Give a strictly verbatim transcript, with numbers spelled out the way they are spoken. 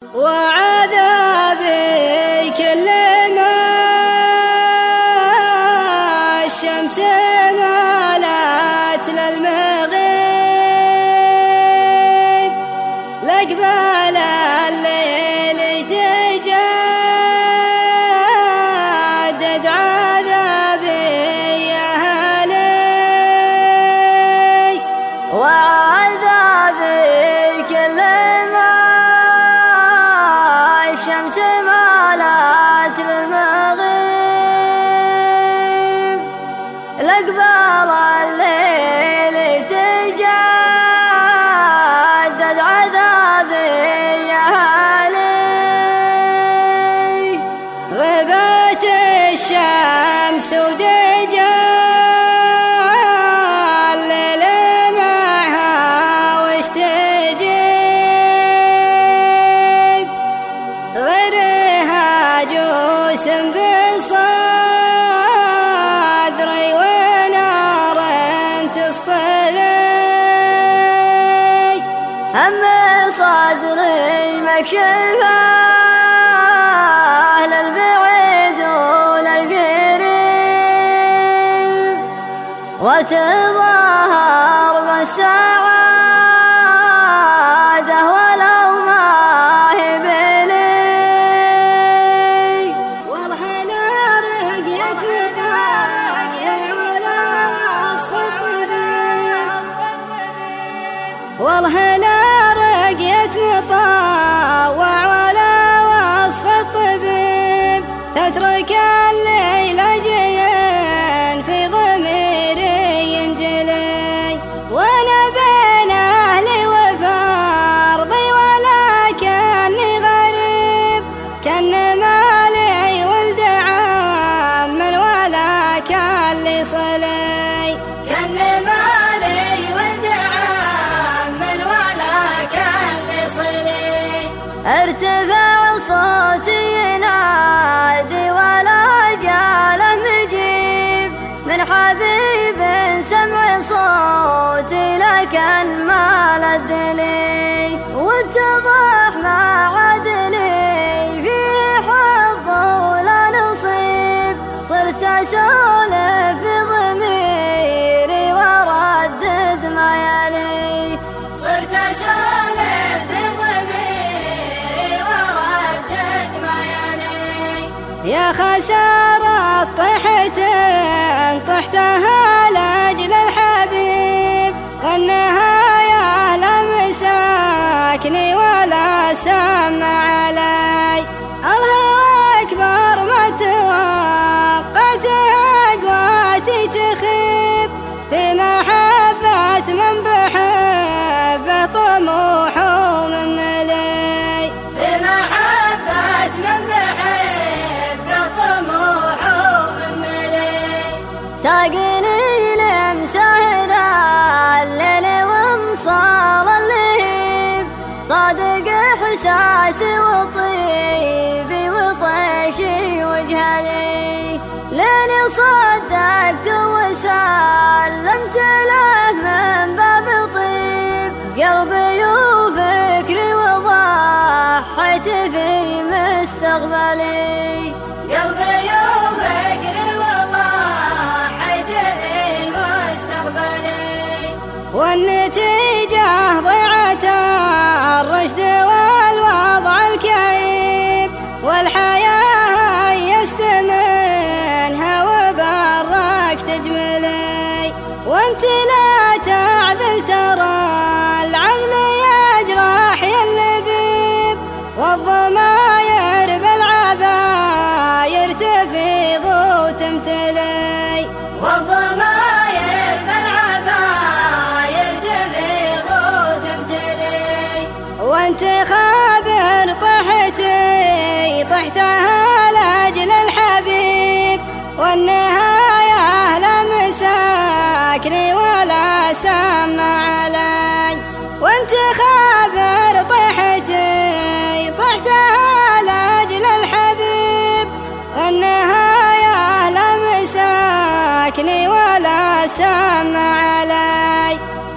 وعذابي كل ما الشمس مالت للمغيب لقبال الليل تجدد عذابي يا هلي وعذابي كل ما الشمس مالت للمغيب لقبال الليل تجدد عذابي يا هلي غبت الشمس ودجى الليل معها وش تجيب غيرها جوس بصدري ونار تسطلي هم صدري مكشفه للبعيد وللقريب وتظاهر بالسعادة ولو ما هي بلي والله لا رقيت مطاوع ولا وصف الطبيب والله لا رقيت مطاوع ولا وصف الطبيب تترك الليل جيان في ضميري ينجلي وانا بين اهلي وفرضي ولا كاني غريب كان مالي ولد عم ولا كان لي صلي كان مالي ولد عم ولا كان لي صلي ارتفع صوتي ينادي ولا جاله مجيب من حبيب سمع صوتي لكن ما لدلي واتضح ما عدلي في حظ ولا نصيب صرت اسولف في ضميري وردد ما يلي صرت اسولف في ضميري وردد ما يلي يا خسارة طحتين طحتها لاجل الحبيب والنهاية لمساكني ولا سمع علي الهوى أكبر ما توقعت أقواتي تخيب في محبة من بحبه طموح ومن ملي في محبة من بحبه طموح ومن ملي ساقني لمسهر الليل ومصال اللهيب صادق احساسي وطيبي وطيشي وجهلي لاني صدقت وسلمت له من باب طيب قلبي وفكري وضحيت في مستقبلي قلبي وفكري وضحيت في مستقبلي والنتيجة ضيعة الرشد والوضع الكئيب والحياة يستمنها وبرك تجملي وانت لا تعذل ترى العذل يجرح يا اللبيب والضماير بالعباير تفيض وتمتلي والضماير بالعباير تفيض وتمتلي وانت خابر طحتي طحتها لاجل الحبيب والنهاية لمساكني ولا سمع علي وانت خابر طحتي طحتها لاجل الحبيب والنهاية لمساكني ولا سمع علي